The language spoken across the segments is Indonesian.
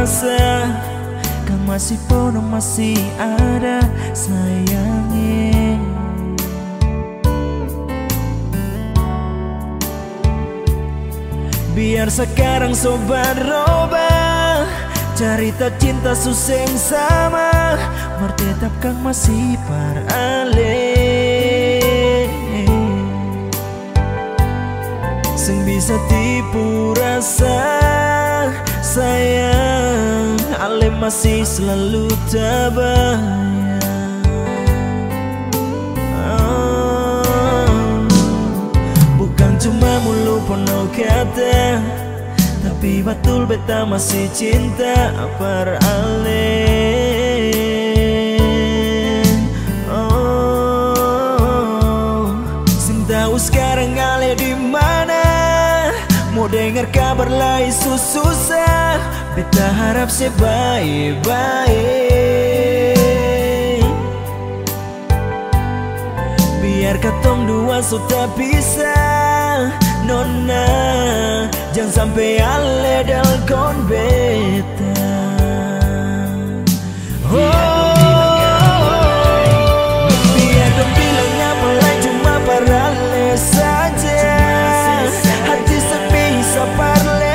rasa kang masih pono masih ada sayangnya. Biar sekarang sobat robah cerita cinta suseng sama mertetap kang masih parale sing bisa tipu rasa sayang ale masih selalu terbayang. Bukan cuma mulu penuh kata tapi betul beta masih cinta parale. Sing tahu sekarang ale di mana mau dengar kabar lain susah beta harap sebaik-baik biar katong dua sudah bisa nona jangan sampai ale delkon beta. Biar dong bilang apa lain cuma parale saja hati sebisa parle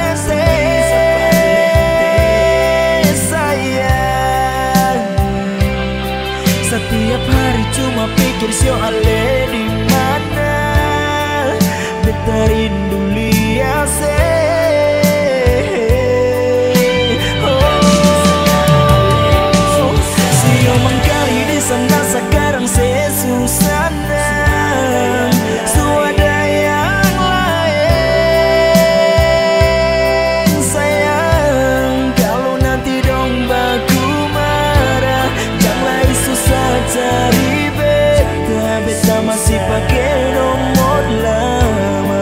sayang setiap hari cuma pikir sio ale di mana beta rindu lihat sio mengkali di sana sekarang susah suada yang lain sayang kalau nanti dong baku marah jangan susah cari beta masih pakai nomor lama.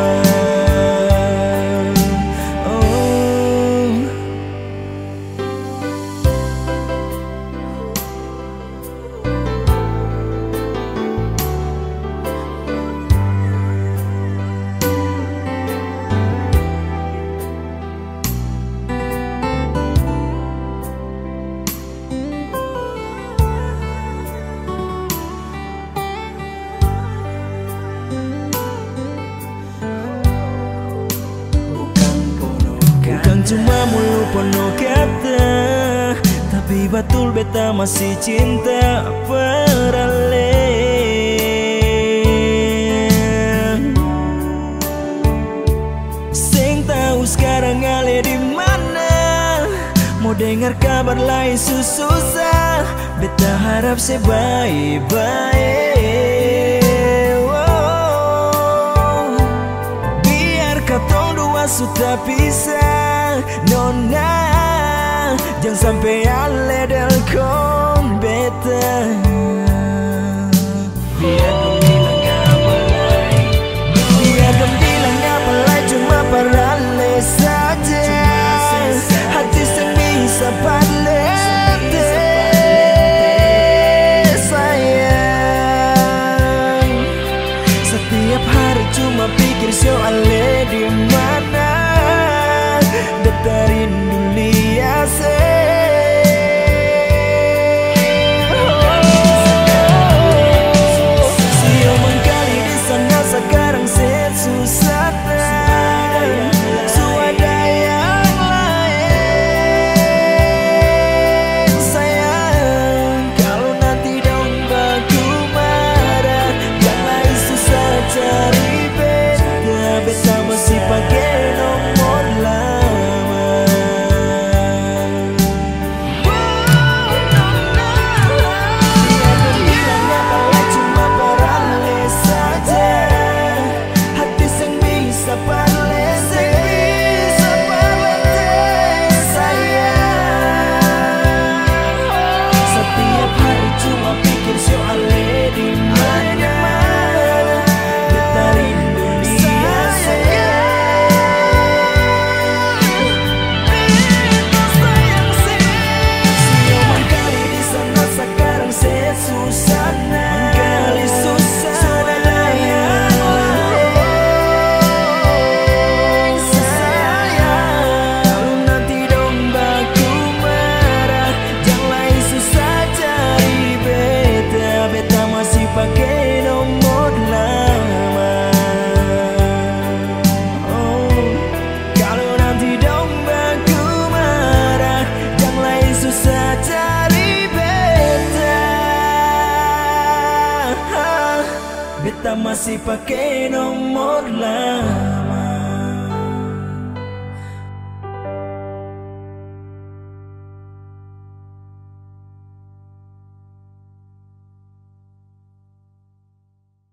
Cuma mulu penuh kata tapi betul beta masih cinta parale. Sing tahu sekarang ale di mana mau dengar kabar lain susah beta harap sebaik-baik biar katong dua sudah bisa nona jangan sampai ale delkon beta. Biar dong bilang apa lain biar dong bilang apa lain cuma parale saja hati sing bisa parle sayang setiap hari cuma pikir sio ale di mana beta rindu lihat masih pakai nomor lama.